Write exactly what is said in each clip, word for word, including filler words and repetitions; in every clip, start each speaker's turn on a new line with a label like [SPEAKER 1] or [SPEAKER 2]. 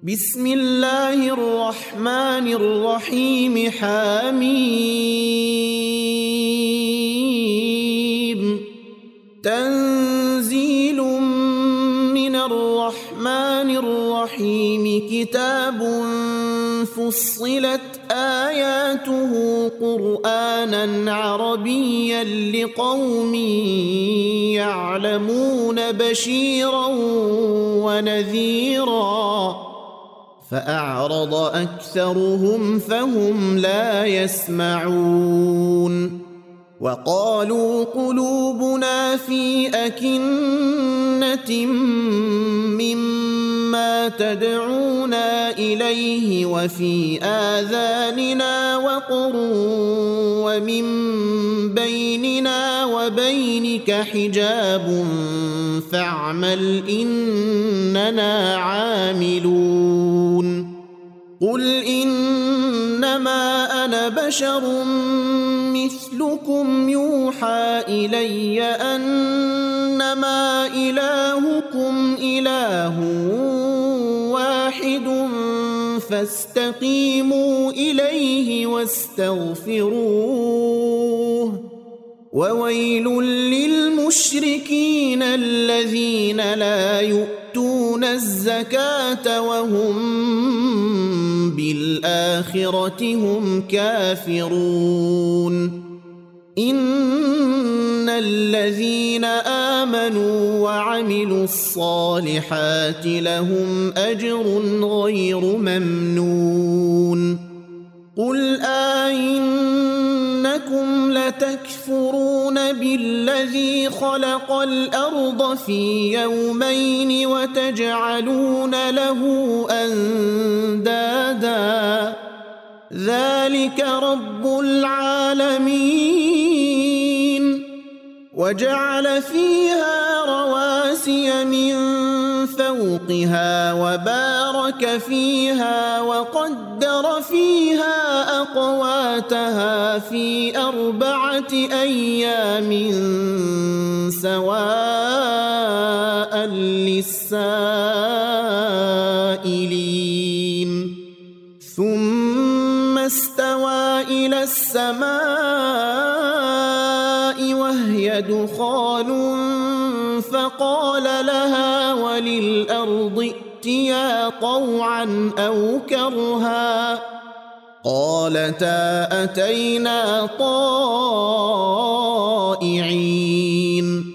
[SPEAKER 1] بسم الله الرحمن الرحيم حميم تنزيل من الرحمن الرحيم كتاب فصلت آياته قرآنا عربيا لقوم يعلمون بشيرا ونذيرا فأعرض أكثرهم فهم لا يسمعون وقالوا قلوبنا في أكنة مما تدعونا إليه وفي آذاننا وقر ومن بيننا وبينك حجاب فاعمل إننا عاملون قل إنما أنا بشر مثلكم يوحى إلي أنما إلهكم إله واحد فاستقيموا إليه واستغفروه وويل للمشركين الذين لا يؤتون الزكاة وهم بالآخرة هم كافرون إن الذين آمنوا وعملوا الصالحات لهم أجر غير ممنون قل أئنكم لتكفرون بالذي خلق الأرض في يومين وتجعلون له أندادا ذلك رب العالمين وجعل فيها رواسي من فوقها وبارك فيها وقدر فيها أقواتها في أربعة أيام سواء للسائلين ثم استوى إلى السماء وهي دخان فقال لها وللأرض ائتيا طوعا أو كرها قالتا أتينا طائعين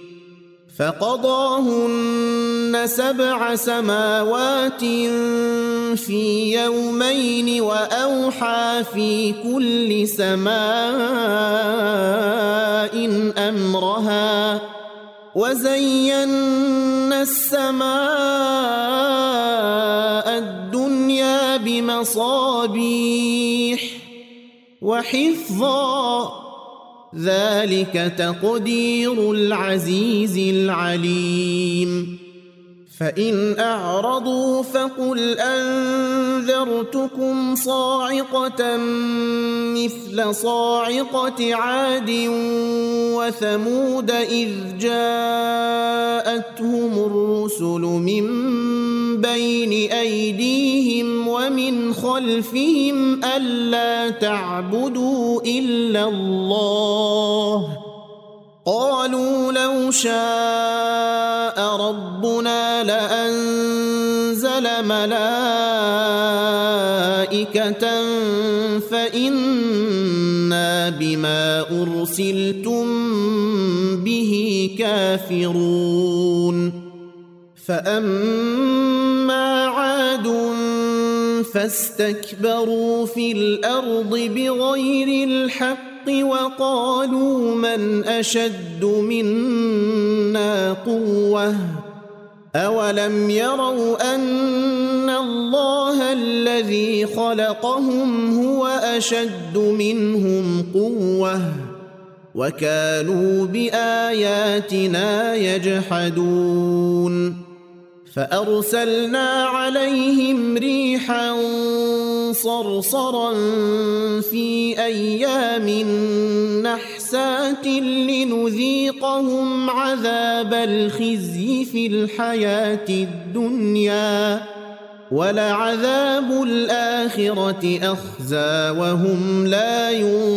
[SPEAKER 1] فقضاهن سبع سماوات في يومين وأوحى في كل سماء أمرها وزينا السماء الدنيا بمصابيح وحفظا ذلك تقدير العزيز العليم فإن أعرضوا فقل أنذرتكم صاعقة مثل صاعقة عاد وثمود إذ جاءتهم الرسل من بين أيديهم ومن خلفهم ألا تعبدوا إلا الله قالوا لو شاء ربنا لأنزل ملائكة فإنا بما أرسلتم به كافرون فأما عاد فاستكبروا في الأرض بغير الحق وقالوا من أشد منا قوة أولم يروا أن الله الذي خلقهم هو أشد منهم قوة وكانوا بآياتنا يجحدون فأرسلنا عليهم ريحا صرصرا في أيام نحسات لنذيقهم عذاب الخزي في الحياة الدنيا ولعذاب الآخرة أخزى وهم لا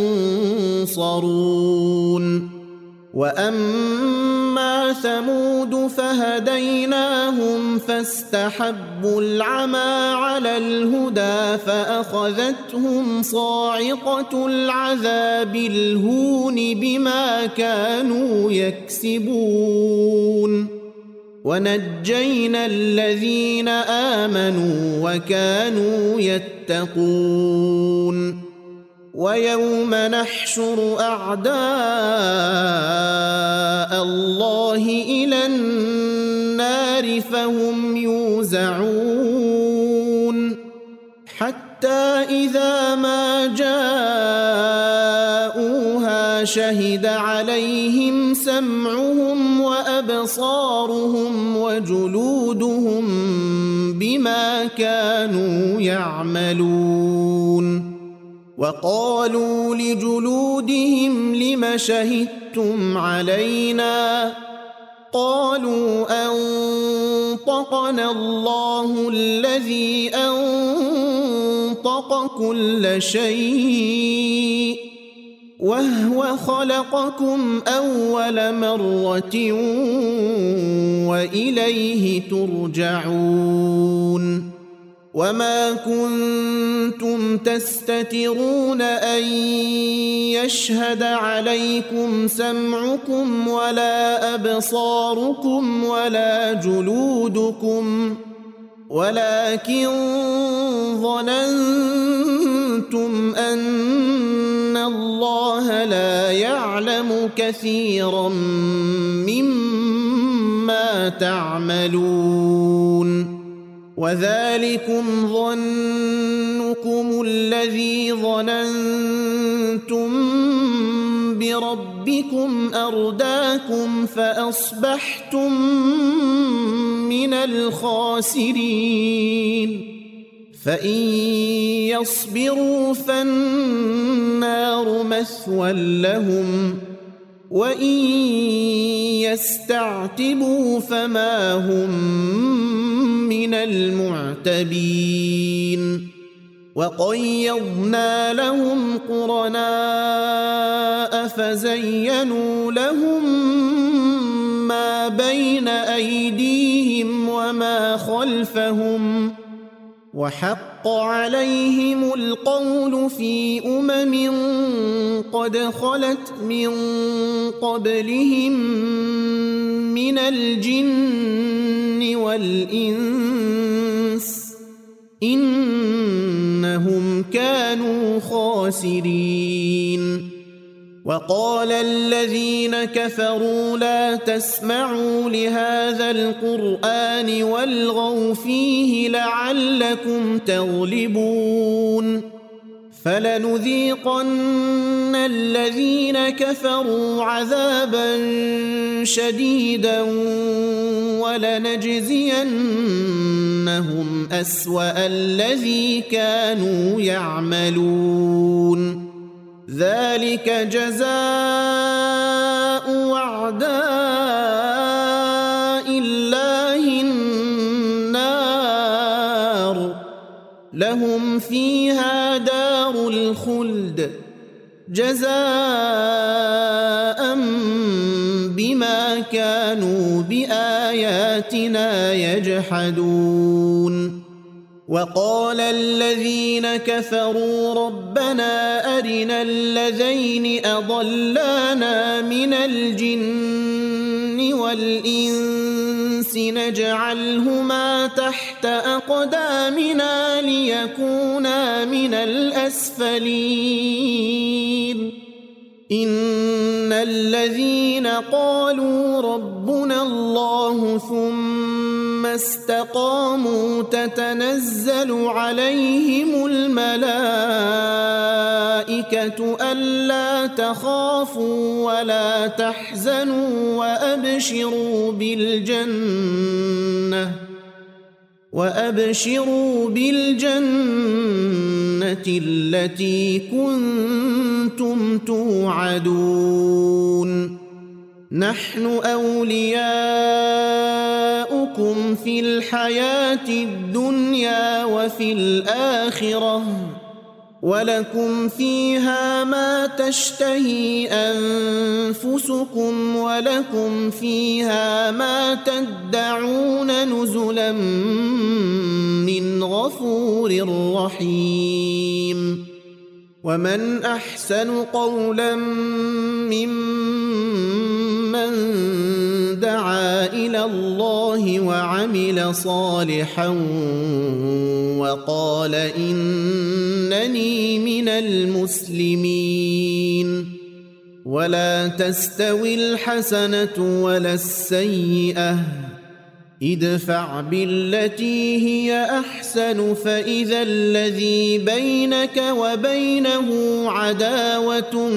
[SPEAKER 1] ينصرون وأما ثمود فهديناهم فاستحبوا العمى على الهدى فأخذتهم صاعقة العذاب الهون بما كانوا يكسبون ونجينا الذين آمنوا وكانوا يتقون ويوم نحشر أعداء الله إلى النار فهم يوزعون حتى إذا ما جاءوها شهد عليهم سمعهم وأبصارهم وجلودهم بما كانوا يعملون وقالوا لجلودهم لم شهدتم علينا قالوا أنطقنا الله الذي أنطق كل شيء وهو خلقكم أول مرة وإليه ترجعون وما كنتم تستترون أن يشهد عليكم سمعكم ولا أبصاركم ولا جلودكم ولكن ظننتم أن الله لا يعلم كثيرا مما تعملون وذلكم ظنكم الذي ظننتم بربكم أرداكم فأصبحتم من الخاسرين فإن يصبروا فالنار مثوى لهم وإن يستعتبوا فما هم من المعتبين وقيضنا لهم قرناء فزينوا لهم ما بين أيديهم وما خلفهم وحق عليهم القول في أمم قد خلت من قبلهم من الجن والإنس إنهم كانوا خاسرين وقال الذين كفروا لا تسمعوا لهذا القرآن والغوا فيه لعلكم تغلبون فلنذيقن الذين كفروا عذابا شديدا ولنجزينهم أسوأ الذي كانوا يعملون ذلك جزاء أعداء الله النار لهم فيها دار الخلد جزاء بما كانوا بآياتنا يجحدون وقال الذين كفروا ربنا أرنا الذين أضلانا من الجن والإنس نجعلهما تحت أقدامنا ليكونا من الأسفلين إن الذين قالوا ربنا الله ثم استقاموا تتنزل عليهم الملائكة ألا تخافوا ولا تحزنوا وأبشروا بالجنة وأبشروا بالجنة التي كنتم توعدون نحن أولياؤكم في الحياة الدنيا وفي الآخرة ولكم فيها ما تشتهي أنفسكم ولكم فيها ما تدعون نزلا من غفور رحيم. ومن أحسن قولا ممن دعا إلى الله وعمل صالحا وقال إنني من المسلمين. ولا تستوي الحسنة ولا السيئة ادفع بالتي هي أحسن فإذا الذي بينك وبينه عداوة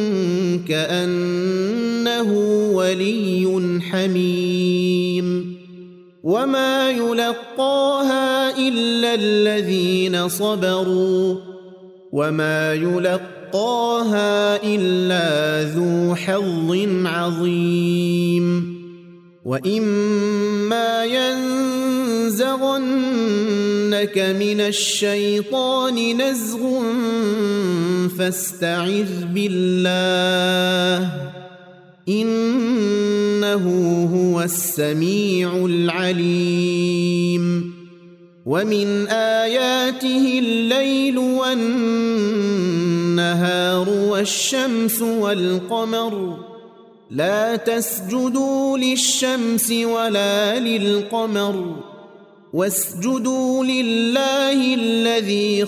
[SPEAKER 1] كأنه ولي حميم. وما يلقاها إلا الذين صبروا وما يلقاها إلا ذو حظ عظيم. وإما ينزغنك من الشيطان نزغ فاستعذ بالله إنه هو السميع العليم. ومن آياته الليل والنهار والشمس والقمر لا تسجدوا للشمس ولا للقمر واسجدوا لله الذي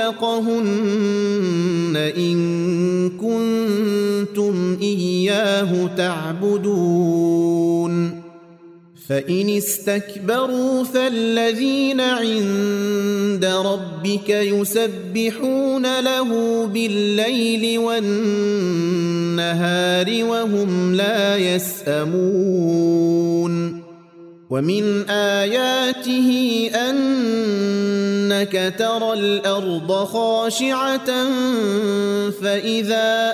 [SPEAKER 1] خلقهن إن كنتم إياه تعبدون. فإن استكبروا فالذين عند ربك يسبحون له بالليل والنهار وهم لا يسأمون. ومن آياته أنك ترى الأرض خاشعة فإذا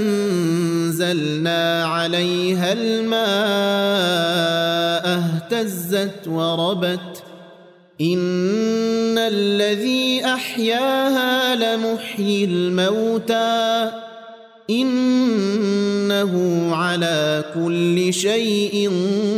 [SPEAKER 1] أنزلنا عليها الماء اهتزت وربت إن الذي أحياها لمحيي الموتى إنه على كل شيء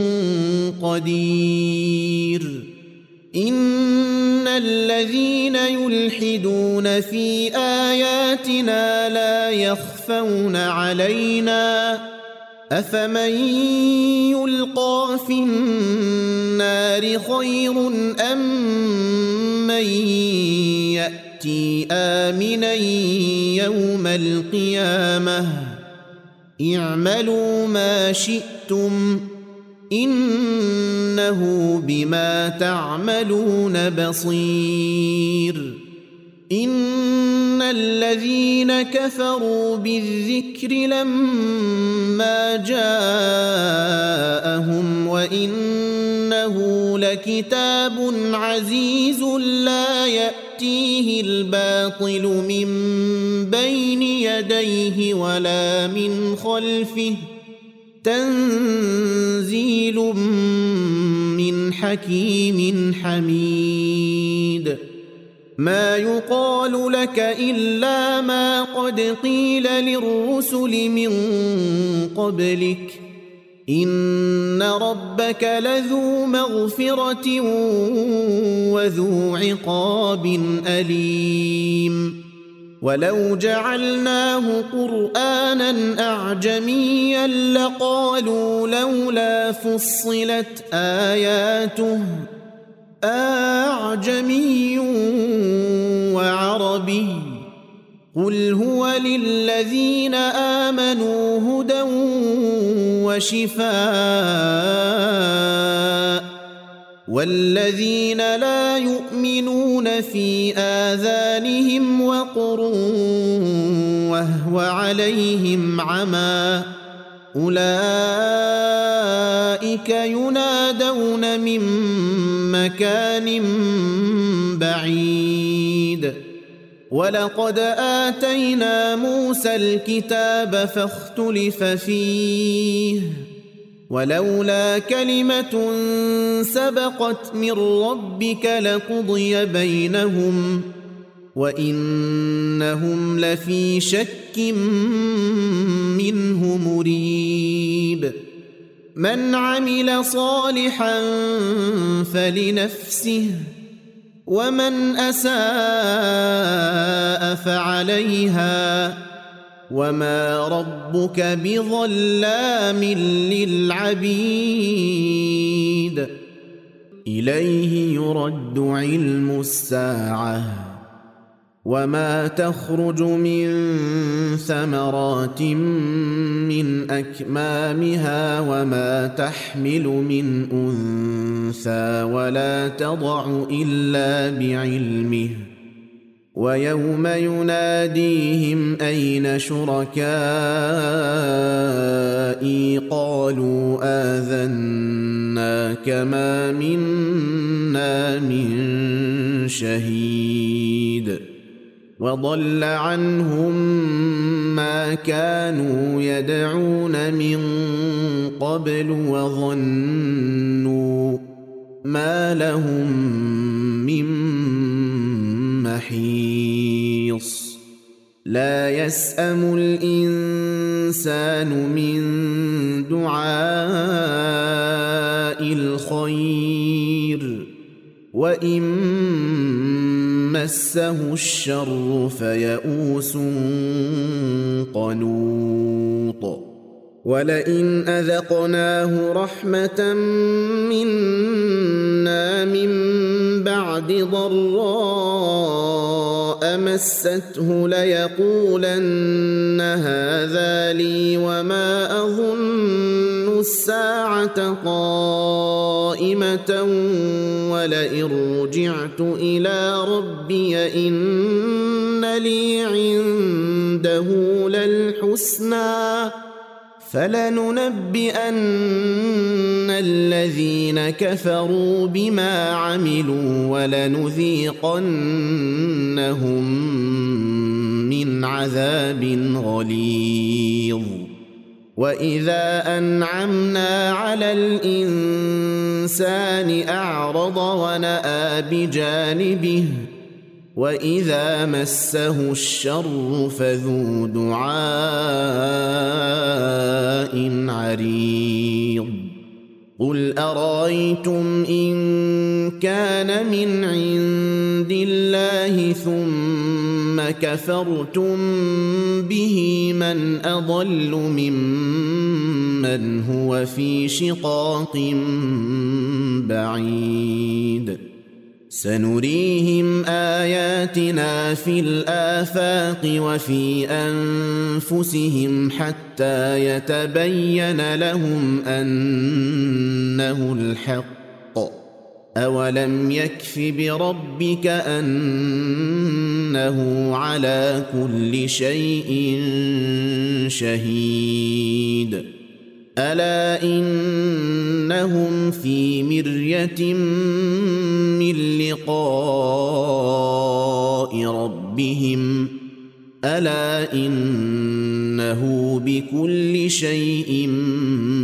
[SPEAKER 1] قدير. إن الذين يلحدون في آياتنا لا يخفون علينا أفمن يلقى في النار خير أم من يأتي آمنا يوم القيامة اعملوا ما شئتم إنه بما تعملون بصير. إن الذين كفروا بالذكر لما جاءهم وإنه لكتاب عزيز لا يأتيه الباطل من بين يديه ولا من خلفه تنزيل من حكيم حميد. ما يقال لك إلا ما قد قيل للرسل من قبلك إن ربك لذو مغفرة وذو عقاب أليم. ولو جعلناه قرآنا أعجميا لقالوا لولا فصلت آياته أعجمي وعربي قل هو للذين آمنوا هدى وشفاء والذين لا يؤمنون في آذانهم وقر وهو عليهم عمى أولئك ينادون من مكان بعيد. ولقد آتينا موسى الكتاب فاختلف فيه ولولا كلمة سبقت من ربك لقضي بينهم وإنهم لفي شك منه مريب من عمل صالحا فلنفسه ومن أساء فعليها وما ربك بظلام للعبيد إليه يرد علم الساعة وما تخرج من ثمرات من أكمامها وما تحمل من أنثى ولا تضع إلا بعلمه ويوم يناديهم أين شركائي قالوا آذناك ما منا من شهيد وضل عنهم ما كانوا يدعون من قبل وظنوا ما لهم من محيص لا يسأم الإنسان من دعاء الخير وإن مسه الشر فيئوس قنوط ولئن أذقناه رحمة منا من بعد ضراء مسته ليقولن هذا لي وما أظن الساعة قائمة ولئن رجعت إلى ربي إن لي عنده للحسنى فلننبئن الذين كفروا بما عملوا ولنذيقنهم من عذاب غليظ وإذا أنعمنا على الإنسان أعرض ونأى بجانبه وإذا مسه الشر فذو دعاء عريض قل أرأيتم إن كان من عند الله ثم كفرتم به من أضل ممن هو في شقاق بعيد سنريهم آياتنا في الآفاق وفي أنفسهم حتى يتبين لهم أنه الحق أولم يكف بربك أنه على كل شيء شهيد ألا إنهم في مرية من لقاء ربهم ألا إنه بكل شيء